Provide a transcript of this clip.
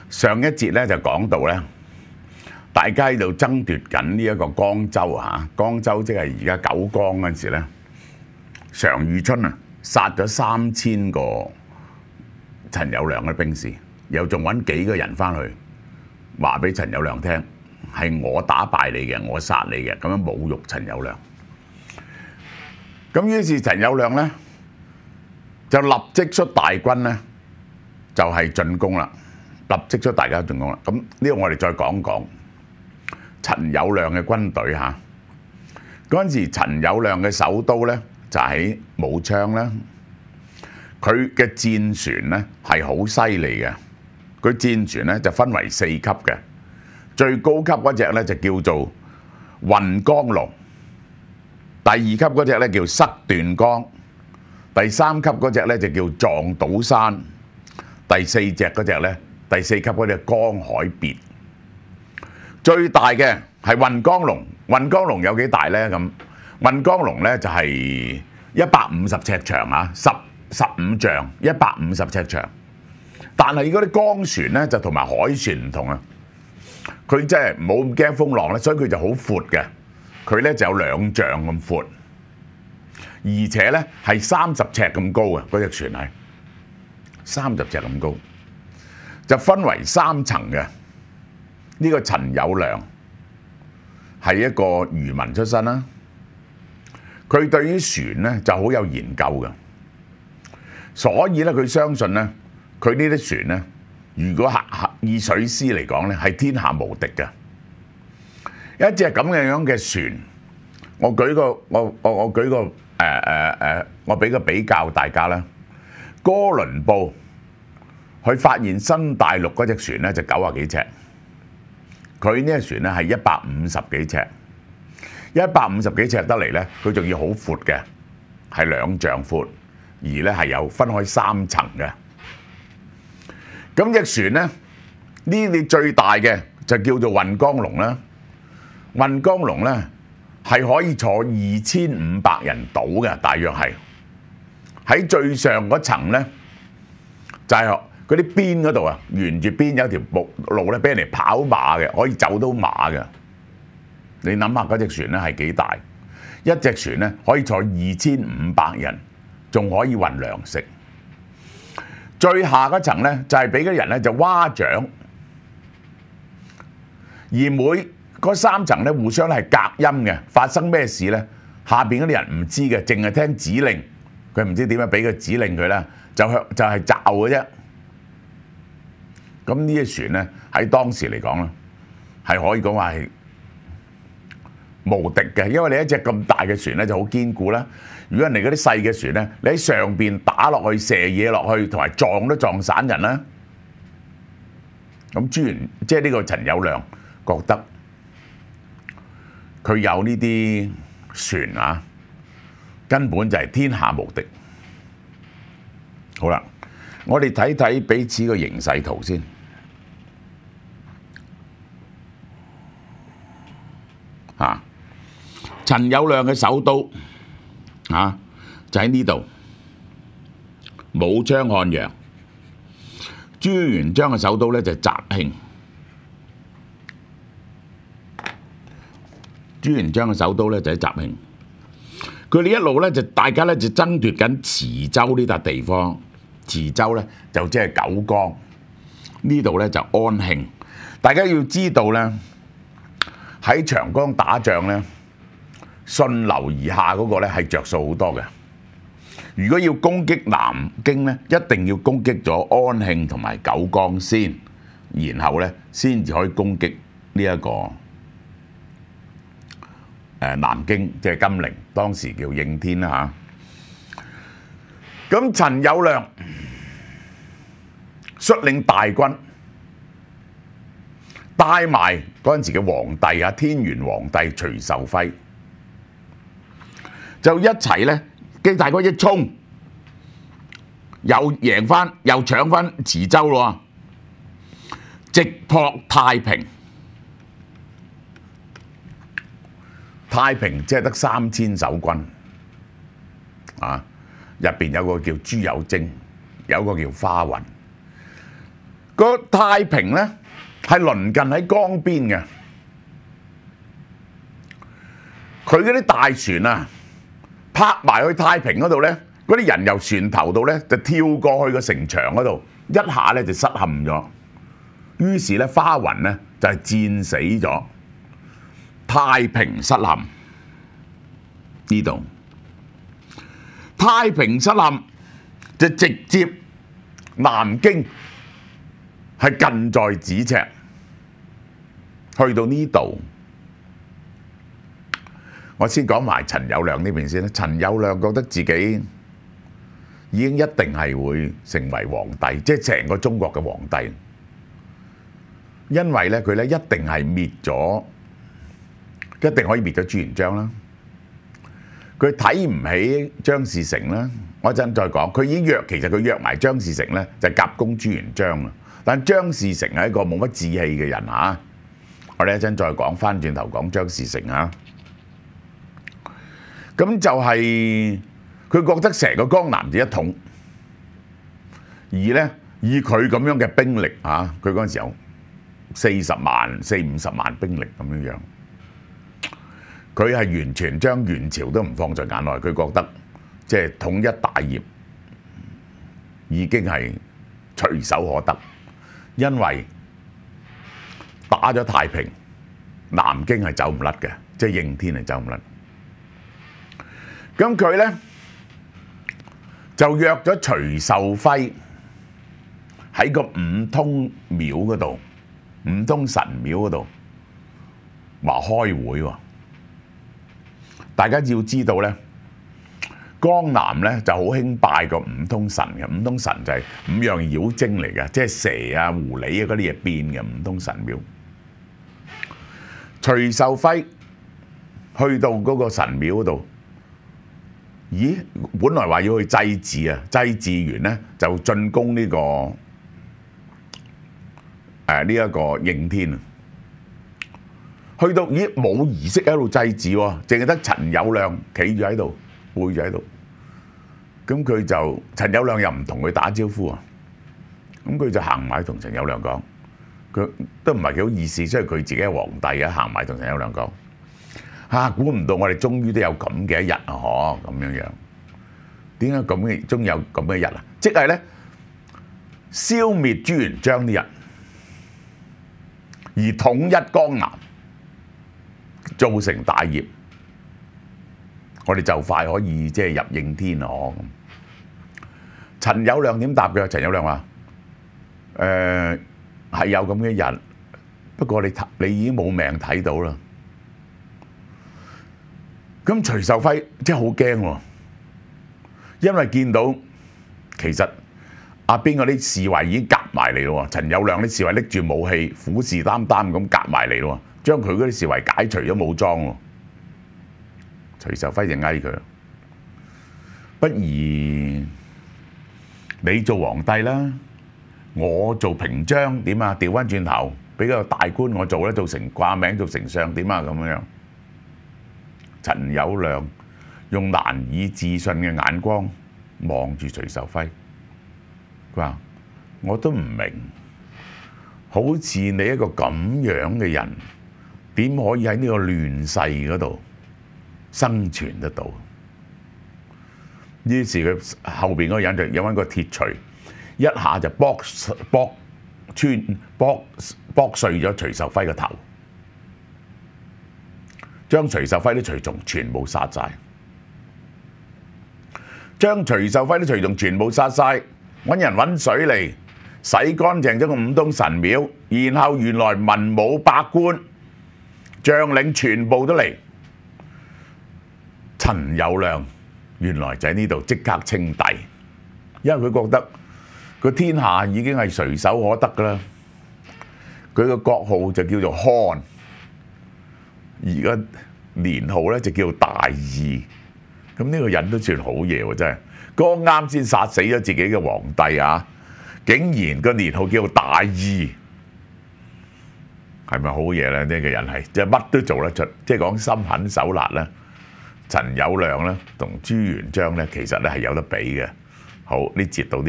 上一節咧就講到咧，大家喺度爭奪緊呢一個江州啊，江州即係而家九江嗰陣時咧，常遇春啊殺咗3000個陳友諒嘅兵士，又仲揾幾個人翻去話俾陳友諒聽，係我打敗你嘅，我殺你嘅，咁樣侮辱陳友諒。咁於是陳友諒咧就立即出大軍咧，就係進攻啦。立即出大家進攻啦。咁呢個我哋再講講陳友諒嘅軍隊嚇。嗰陣時陳友諒嘅首都咧就喺武昌啦。佢嘅戰船咧係好犀利嘅。佢戰船咧就分為4級嘅，最高級嗰隻咧就叫做雲江龍，第2級嗰隻咧叫塞斷江，第3級嗰隻咧就叫撞島山，第4隻嗰隻咧。第4級嗰隻江海別，最大嘅係雲江龍。雲江龍有幾大呢？咁雲江龍呢就係150尺長啊，15丈，150尺長。但係嗰啲江船呢就同埋海船唔同啊，佢真係冇咁驚風浪咧，所以佢就好闊嘅。佢呢就有2丈咁闊，而且呢係30尺咁高嘅，嗰隻船係30尺咁高。就分為3層嘅。呢個陳友諒係一個漁民出身啦，佢對於船咧就好有研究嘅，所以咧佢相信咧，佢呢啲船咧，如果以水師嚟講咧，係天下無敵嘅。一隻咁樣嘅船，我舉個我俾個比較大家啦。哥倫布佢發現新大陸嗰隻船咧就90幾尺，佢呢隻船咧係150幾尺，150幾尺得嚟咧，佢仲要好闊嘅，係2丈闊，而咧係有分開3層嘅。咁隻船咧，呢啲最大嘅就叫做雲江龍啦。雲江龍咧係可以坐2500人到嘅，大約係喺最上嗰層咧就係嗰啲邊嗰度啊，沿住邊有條路咧，俾人哋跑馬嘅，可以走到馬嘅。你諗下嗰隻船咧係幾大？一隻船咧可以坐2500人，仲可以運糧食。最下嗰層咧就係俾嗰啲人咧就划槳，而每嗰3層咧互相係隔音嘅，發生咩事咧？下邊嗰啲人唔知嘅，淨係聽指令，佢唔知點樣俾個指令佢啦，就係罩嘅啫。咁呢啲船咧喺當時嚟講咧，係可以講話係無敵嘅，因為你一隻咁大嘅船咧就好堅固啦。如果人哋嗰啲細嘅船咧，你喺上邊打落去、射嘢落去，同埋撞都撞散人啦。咁即係呢個陳友諒覺得佢有呢啲船啊，根本就係天下無敵。好啦，我哋睇睇彼此個形勢圖先。陳友諒嘅首都就喺呢度，武昌漢陽。朱元璋嘅首都咧就係澤慶。朱元璋嘅首都咧就喺澤慶。佢哋一路咧就大家咧就爭奪緊池州呢笪地方。池州咧就即係九江，呢度咧就安慶。大家要知道咧，喺長江打仗咧，順流而下嗰個咧係着數好多嘅。如果要攻擊南京咧，一定要攻擊咗安慶同埋九江先，然後咧先至可以攻擊呢一個南京，即係金陵，當時叫應天啦嚇。咁陳友諒率領大軍，帶埋嗰陣時嘅皇帝啊，天元皇帝徐壽輝，就一齊咧，幾大軍一衝，又贏翻，又搶翻池州咯，直撲太平。太平即係得3000守軍啊！入邊有個叫朱友貞，有個叫花雲。 個太平咧係鄰近喺江邊嘅，佢嗰啲大船啊泊埋去太平嗰度咧，嗰啲人由船頭度咧就跳過去個城牆嗰度，一下咧就失陷咗。於是咧花雲咧就係戰死咗，太平失陷呢度。太平失陷就直接南京係近在咫尺，去到呢度。我先講埋陳友諒呢邊先啦。陳友諒覺得自己已經一定係會成為皇帝，即係成個中國嘅皇帝。因為咧佢咧一定係滅咗，一定可以滅咗朱元璋啦。佢睇唔起張士誠啦，我一陣再講。佢已經約，其實佢約埋張士誠咧就夾攻朱元璋啦。但張士誠係一個冇乜志氣嘅人嚇，我哋一陣再講，翻轉頭講張士誠嚇。咁就係佢覺得成個江南就一統，而咧以佢咁樣嘅兵力嚇，佢嗰陣時有40萬、50萬兵力咁樣樣，佢係完全將元朝都唔放在眼內。佢覺得即係統一大業已經係隨手可得，因為打咗太平，南京係走唔甩嘅，即係應天係走唔甩。咁佢咧就約咗徐秀輝喺個五通廟嗰度，五通神廟嗰度話開會喎。大家要知道咧，江南咧就好興拜個五通神嘅。五通神就係5樣妖精嚟嘅，即係蛇啊、狐狸啊嗰啲嘢變嘅五通神廟。徐秀輝去到嗰個神廟嗰度，咦？本來話要去祭祀啊，祭祀完咧就進攻呢個呢一個應天啊。去到咦冇儀式喺度祭祀喎，淨係得陳友諒企住喺度，背住喺度。咁佢就陳友諒又唔同佢打招呼啊。咁佢就行埋同陳友諒講，佢都唔係幾好意思，所以佢自己係皇帝啊，行埋同陳友諒講。估唔到我哋終於都有咁嘅一日啊！嗬，咁樣樣，點解咁嘅終於有咁嘅一日啊？即係咧消滅朱元璋呢日，而統一江南，造成大業，我哋就快可以即係入應天咯。咁陳友諒點答嘅？陳友諒話：係有咁嘅一日，不過你已經冇命睇到啦。咁徐秀輝真係好驚喎，因為見到其實邊個啲侍衛已經夾埋嚟咯喎，陳友諒啲侍衛拎住武器，虎視眈眈咁夾埋嚟咯喎，將佢嗰啲侍衛解除咗武裝喎。徐秀輝就嗌佢：不如你做皇帝啦，我做平章點啊？調翻轉頭，俾個大官我做咧，做成掛名做丞相點啊？咁樣。陳友諒用難以置信嘅眼光望住徐秀輝，佢話：我都唔明，好似你一個咁樣嘅人，點可以喺呢個亂世嗰度生存得到？於是佢後邊嗰個人就有揾個鐵錘，一下就剝碎咗徐秀輝個頭。將徐秀輝啲隨從全部殺晒，將徐秀輝啲隨從全部殺晒，揾人揾水嚟洗乾淨咗個五通神廟，然後原來文武百官將領全部都嚟，陳友諒原來就喺呢度即刻稱帝，因為佢覺得個天下已經係隨手可得噶啦，佢個國號就叫做漢。而家年號咧就叫大義，咁呢個人都算好嘢喎，真係剛啱先殺死咗自己嘅皇帝啊！竟然個年號叫大義，係咪好嘢咧？呢個人係即係乜都做得出，即係講心狠手辣咧。陳友諒咧同朱元璋咧，其實咧係有得比嘅。好，呢節到呢。